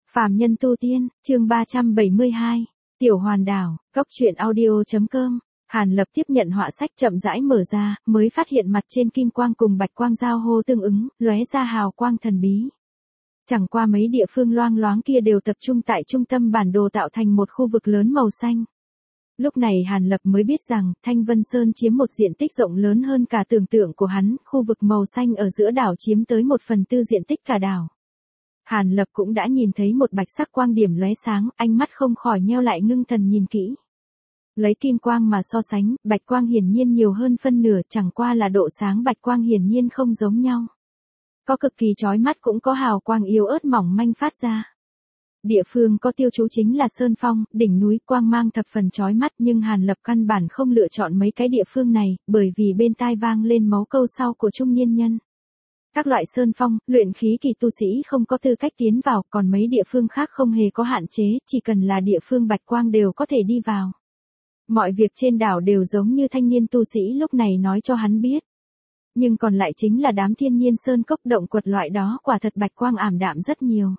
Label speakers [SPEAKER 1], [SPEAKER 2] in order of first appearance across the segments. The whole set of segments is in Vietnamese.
[SPEAKER 1] Phàm nhân tu tiên, chương 372, Tiểu Hoàn Đảo, Cốc truyện audio.com. Hàn Lập tiếp nhận họa sách chậm rãi mở ra, mới phát hiện mặt trên kim quang cùng bạch quang giao hô tương ứng, lóe ra hào quang thần bí. Chẳng qua mấy địa phương loang loáng kia đều tập trung tại trung tâm bản đồ tạo thành một khu vực lớn màu xanh. Lúc này Hàn Lập mới biết rằng, Thanh Vân Sơn chiếm một diện tích rộng lớn hơn cả tưởng tượng của hắn, khu vực màu xanh ở giữa đảo chiếm tới 1/4 diện tích cả đảo. Hàn Lập cũng đã nhìn thấy một bạch sắc quang điểm lóe sáng, ánh mắt không khỏi nheo lại ngưng thần nhìn kỹ. Lấy kim quang mà so sánh, bạch quang hiển nhiên nhiều hơn phân nửa, chẳng qua là độ sáng bạch quang hiển nhiên không giống nhau. Có cực kỳ chói mắt cũng có hào quang yếu ớt mỏng manh phát ra. Địa phương có tiêu chú chính là Sơn Phong, đỉnh núi, quang mang thập phần chói mắt, nhưng Hàn Lập căn bản không lựa chọn mấy cái địa phương này, bởi vì bên tai vang lên mấu câu sau của trung niên nhân. Các loại sơn phong, luyện khí kỳ tu sĩ không có tư cách tiến vào, còn mấy địa phương khác không hề có hạn chế, chỉ cần là địa phương bạch quang đều có thể đi vào. Mọi việc trên đảo đều giống như thanh niên tu sĩ lúc này nói cho hắn biết. Nhưng còn lại chính là đám thiên nhiên sơn cốc động quật loại đó, quả thật bạch quang ảm đạm rất nhiều.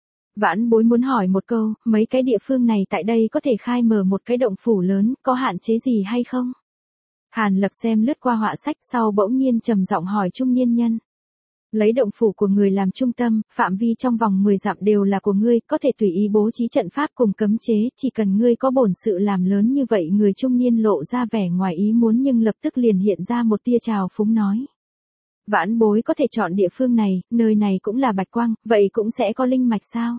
[SPEAKER 1] Vãn Bối muốn hỏi một câu, mấy cái địa phương này tại đây có thể khai mở một cái động phủ lớn, có hạn chế gì hay không? Hàn Lập xem lướt qua họa sách sau bỗng nhiên trầm giọng hỏi trung niên nhân. Lấy động phủ của người làm trung tâm, phạm vi trong vòng 10 dặm đều là của ngươi, có thể tùy ý bố trí trận pháp cùng cấm chế, chỉ cần ngươi có bổn sự làm lớn như vậy. Người trung niên lộ ra vẻ ngoài ý muốn nhưng lập tức liền hiện ra một tia trào phúng nói. Vãn Bối có thể chọn địa phương này, nơi này cũng là bạch quang, vậy cũng sẽ có linh mạch sao?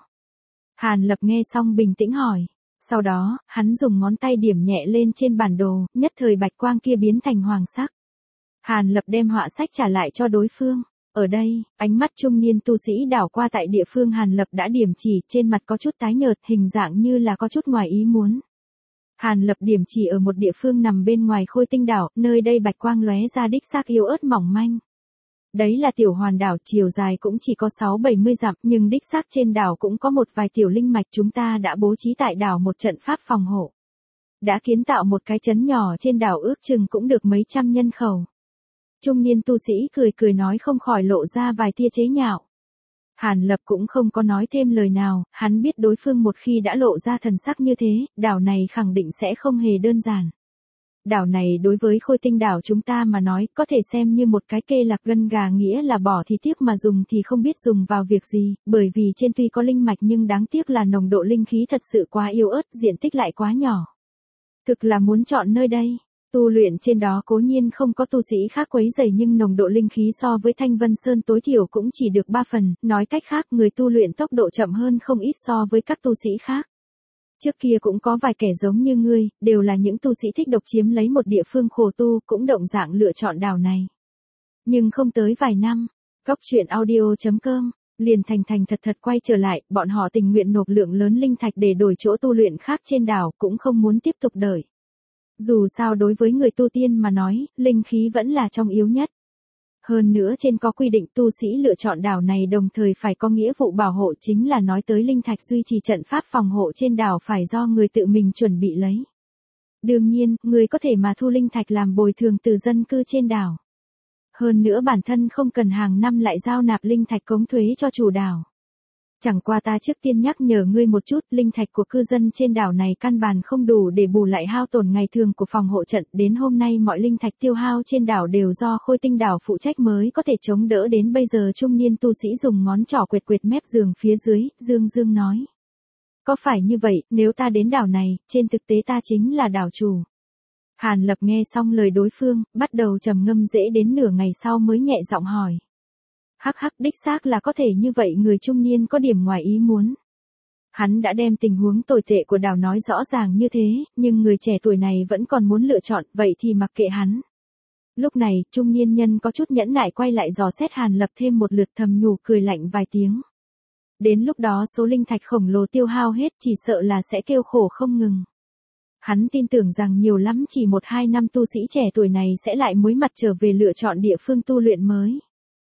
[SPEAKER 1] Hàn Lập nghe xong bình tĩnh hỏi. Sau đó, hắn dùng ngón tay điểm nhẹ lên trên bản đồ, nhất thời bạch quang kia biến thành hoàng sắc. Hàn Lập đem họa sách trả lại cho đối phương. Ở đây, ánh mắt trung niên tu sĩ đảo qua tại địa phương Hàn Lập đã điểm chỉ, trên mặt có chút tái nhợt, hình dạng như là có chút ngoài ý muốn. Hàn Lập điểm chỉ ở một địa phương nằm bên ngoài Khôi Tinh đảo, nơi đây bạch quang lóe ra đích xác yếu ớt mỏng manh. Đấy là Tiểu Hoàn đảo, chiều dài cũng chỉ có 60-70 dặm, nhưng đích xác trên đảo cũng có một vài tiểu linh mạch, chúng ta đã bố trí tại đảo một trận pháp phòng hộ. Đã kiến tạo một cái trấn nhỏ trên đảo, ước chừng cũng được mấy trăm nhân khẩu. Trung niên tu sĩ cười nói, không khỏi lộ ra vài tia chế nhạo. Hàn Lập cũng không có nói thêm lời nào, hắn biết đối phương một khi đã lộ ra thần sắc như thế, đảo này khẳng định sẽ không hề đơn giản. Đảo này đối với Khôi Tinh đảo chúng ta mà nói, có thể xem như một cái kê lạc gân gà, nghĩa là bỏ thì tiếc mà dùng thì không biết dùng vào việc gì, bởi vì trên tuy có linh mạch nhưng đáng tiếc là nồng độ linh khí thật sự quá yếu ớt, diện tích lại quá nhỏ. Thực là muốn chọn nơi đây. Tu luyện trên đó cố nhiên không có tu sĩ khác quấy rầy, nhưng nồng độ linh khí so với Thanh Vân Sơn tối thiểu cũng chỉ được 3 phần, nói cách khác người tu luyện tốc độ chậm hơn không ít so với các tu sĩ khác. Trước kia cũng có vài kẻ giống như ngươi, đều là những tu sĩ thích độc chiếm lấy một địa phương khổ tu, cũng động dạng lựa chọn đảo này. Nhưng không tới vài năm, Cốc truyện audio.com, liền thành thật quay trở lại, bọn họ tình nguyện nộp lượng lớn linh thạch để đổi chỗ tu luyện khác trên đảo, cũng không muốn tiếp tục đợi. Dù sao đối với người tu tiên mà nói, linh khí vẫn là trong yếu nhất. Hơn nữa trên có quy định tu sĩ lựa chọn đảo này đồng thời phải có nghĩa vụ bảo hộ, chính là nói tới linh thạch duy trì trận pháp phòng hộ trên đảo phải do người tự mình chuẩn bị lấy. Đương nhiên, người có thể mà thu linh thạch làm bồi thường từ dân cư trên đảo. Hơn nữa bản thân không cần hàng năm lại giao nạp linh thạch cống thuế cho chủ đảo. Chẳng qua ta trước tiên nhắc nhở ngươi một chút, linh thạch của cư dân trên đảo này căn bản không đủ để bù lại hao tổn ngày thường của phòng hộ trận, đến hôm nay mọi linh thạch tiêu hao trên đảo đều do Khôi Tinh đảo phụ trách mới có thể chống đỡ đến bây giờ. Trung niên tu sĩ dùng ngón trỏ quệt mép giường phía dưới, dương nói. Có phải như vậy, nếu ta đến đảo này, trên thực tế ta chính là đảo chủ. Hàn Lập nghe xong lời đối phương, bắt đầu trầm ngâm dễ đến nửa ngày sau mới nhẹ giọng hỏi. Hắc, đích xác là có thể như vậy. Người trung niên có điểm ngoài ý muốn. Hắn đã đem tình huống tồi tệ của đảo nói rõ ràng như thế, nhưng người trẻ tuổi này vẫn còn muốn lựa chọn, vậy thì mặc kệ hắn. Lúc này, trung niên nhân có chút nhẫn nại quay lại dò xét Hàn Lập thêm một lượt, thầm nhủ cười lạnh vài tiếng. Đến lúc đó số linh thạch khổng lồ tiêu hao hết, chỉ sợ là sẽ kêu khổ không ngừng. Hắn tin tưởng rằng nhiều lắm chỉ 1-2 năm tu sĩ trẻ tuổi này sẽ lại muối mặt trở về lựa chọn địa phương tu luyện mới.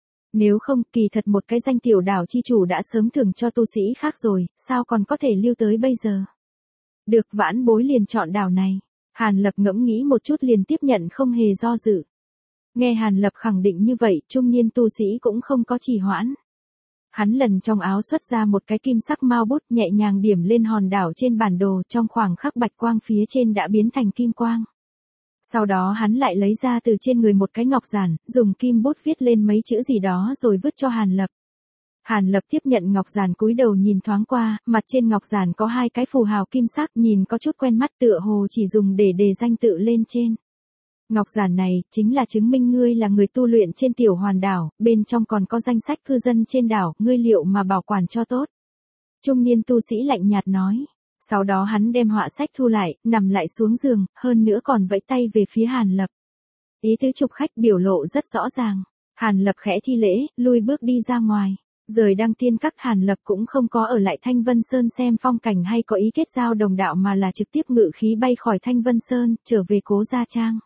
[SPEAKER 1] Nếu không, kỳ thật một cái danh tiểu đảo chi chủ đã sớm thưởng cho tu sĩ khác rồi, sao còn có thể lưu tới bây giờ. Được, Vãn Bối liền chọn đảo này. Hàn Lập ngẫm nghĩ một chút liền tiếp nhận không hề do dự. Nghe Hàn Lập khẳng định như vậy, trung niên tu sĩ cũng không có trì hoãn. Hắn lần trong áo xuất ra một cái kim sắc mao bút nhẹ nhàng điểm lên hòn đảo trên bản đồ, trong khoảng khắc bạch quang phía trên đã biến thành kim quang. Sau đó hắn lại lấy ra từ trên người một cái ngọc giản, dùng kim bút viết lên mấy chữ gì đó rồi vứt cho Hàn Lập. Hàn Lập tiếp nhận ngọc giản cúi đầu nhìn thoáng qua, mặt trên ngọc giản có hai cái phù hào kim sắc nhìn có chút quen mắt tựa hồ chỉ dùng để đề danh tự lên trên. Ngọc giản này, chính là chứng minh ngươi là người tu luyện trên tiểu hoàn đảo, bên trong còn có danh sách cư dân trên đảo, ngươi liệu mà bảo quản cho tốt. Trung niên tu sĩ lạnh nhạt nói. Sau đó hắn đem họa sách thu lại, nằm lại xuống giường, hơn nữa còn vẫy tay về phía Hàn Lập. Ý tứ chụp khách biểu lộ rất rõ ràng. Hàn Lập khẽ thi lễ, lui bước đi ra ngoài. Rời Đăng Tiên Các, Hàn Lập cũng không có ở lại Thanh Vân Sơn xem phong cảnh hay có ý kết giao đồng đạo mà là trực tiếp ngự khí bay khỏi Thanh Vân Sơn, trở về Cố Gia Trang.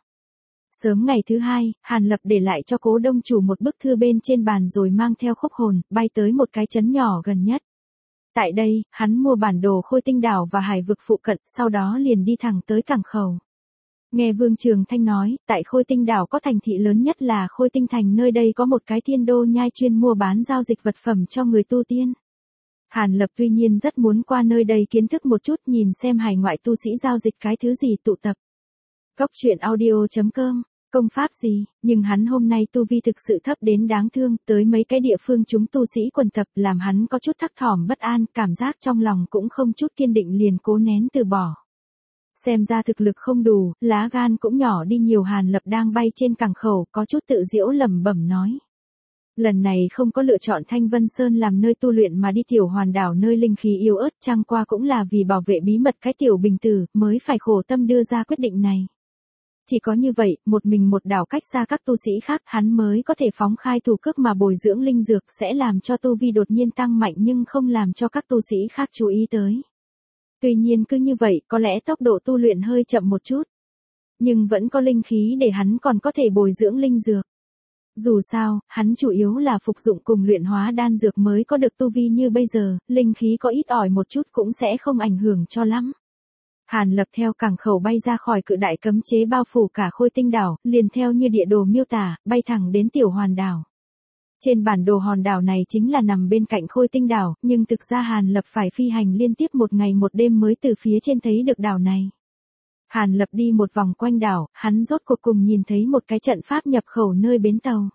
[SPEAKER 1] Sớm ngày thứ hai, Hàn Lập để lại cho Cố Đông Chủ một bức thư bên trên bàn rồi mang theo Khúc Hồn, bay tới một cái trấn nhỏ gần nhất. Tại đây, hắn mua bản đồ Khôi Tinh Đảo và hải vực phụ cận, sau đó liền đi thẳng tới cảng khẩu. Nghe Vương Trường Thanh nói, tại Khôi Tinh Đảo có thành thị lớn nhất là Khôi Tinh Thành, nơi đây có một cái thiên đô nhai chuyên mua bán giao dịch vật phẩm cho người tu tiên. Hàn Lập tuy nhiên rất muốn qua nơi đây kiến thức một chút, nhìn xem hải ngoại tu sĩ giao dịch cái thứ gì tụ tập. Cốc truyện audio.com, công pháp gì, nhưng hắn hôm nay tu vi thực sự thấp đến đáng thương, tới mấy cái địa phương chúng tu sĩ quần tập làm hắn có chút thắc thỏm bất an, cảm giác trong lòng cũng không chút kiên định liền cố nén từ bỏ. Xem ra thực lực không đủ, lá gan cũng nhỏ đi nhiều. Hàn Lập đang bay trên cảng khẩu, có chút tự giễu lẩm bẩm nói. Lần này không có lựa chọn Thanh Vân Sơn làm nơi tu luyện mà đi tiểu hoàn đảo nơi linh khí yếu ớt, chẳng qua cũng là vì bảo vệ bí mật cái tiểu bình tử, mới phải khổ tâm đưa ra quyết định này. Chỉ có như vậy, một mình một đảo cách xa các tu sĩ khác, hắn mới có thể phóng khai thủ cước mà bồi dưỡng linh dược, sẽ làm cho tu vi đột nhiên tăng mạnh nhưng không làm cho các tu sĩ khác chú ý tới. Tuy nhiên cứ như vậy, có lẽ tốc độ tu luyện hơi chậm một chút. Nhưng vẫn có linh khí để hắn còn có thể bồi dưỡng linh dược. Dù sao, hắn chủ yếu là phục dụng cùng luyện hóa đan dược mới có được tu vi như bây giờ, linh khí có ít ỏi một chút cũng sẽ không ảnh hưởng cho lắm. Hàn Lập theo cảng khẩu bay ra khỏi cự đại cấm chế bao phủ cả Khôi Tinh Đảo, liền theo như địa đồ miêu tả, bay thẳng đến tiểu hoàn đảo. Trên bản đồ hòn đảo này chính là nằm bên cạnh Khôi Tinh Đảo, nhưng thực ra Hàn Lập phải phi hành liên tiếp một ngày một đêm mới từ phía trên thấy được đảo này. Hàn Lập đi một vòng quanh đảo, hắn rốt cuộc cùng nhìn thấy một cái trận pháp nhập khẩu nơi bến tàu.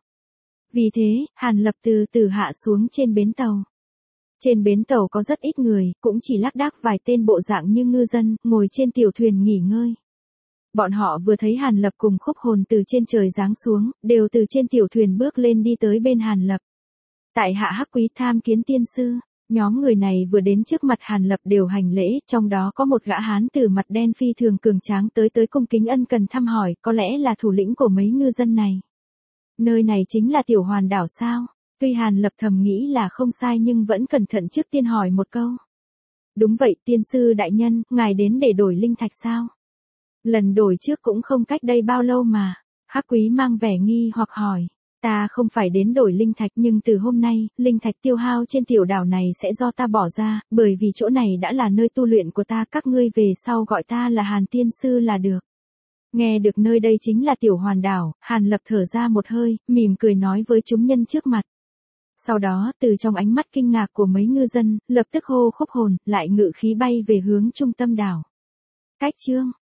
[SPEAKER 1] Vì thế, Hàn Lập từ từ hạ xuống trên bến tàu. Trên bến tàu có rất ít người, cũng chỉ lác đác vài tên bộ dạng như ngư dân, ngồi trên tiểu thuyền nghỉ ngơi. Bọn họ vừa thấy Hàn Lập cùng Khúc Hồn từ trên trời giáng xuống, đều từ trên tiểu thuyền bước lên đi tới bên Hàn Lập. Tại hạ Hắc Quý tham kiến tiên sư. Nhóm người này vừa đến trước mặt Hàn Lập đều hành lễ, trong đó có một gã hán tử mặt đen phi thường cường tráng tới cung kính ân cần thăm hỏi, có lẽ là thủ lĩnh của mấy ngư dân này. Nơi này chính là tiểu hoàn đảo sao? Tuy Hàn Lập thầm nghĩ là không sai nhưng vẫn cẩn thận trước tiên hỏi một câu. Đúng vậy, tiên sư đại nhân, ngài đến để đổi linh thạch sao? Lần đổi trước cũng không cách đây bao lâu mà. Hắc Quý mang vẻ nghi hoặc hỏi. Ta không phải đến đổi linh thạch nhưng từ hôm nay, linh thạch tiêu hao trên tiểu đảo này sẽ do ta bỏ ra, bởi vì chỗ này đã là nơi tu luyện của ta, các ngươi về sau gọi ta là Hàn tiên sư là được. Nghe được nơi đây chính là tiểu hoàn đảo, Hàn Lập thở ra một hơi, mỉm cười nói với chúng nhân trước mặt. Sau đó, từ trong ánh mắt kinh ngạc của mấy ngư dân, lập tức hô Khúc Hồn, lại ngự khí bay về hướng trung tâm đảo. Cách chương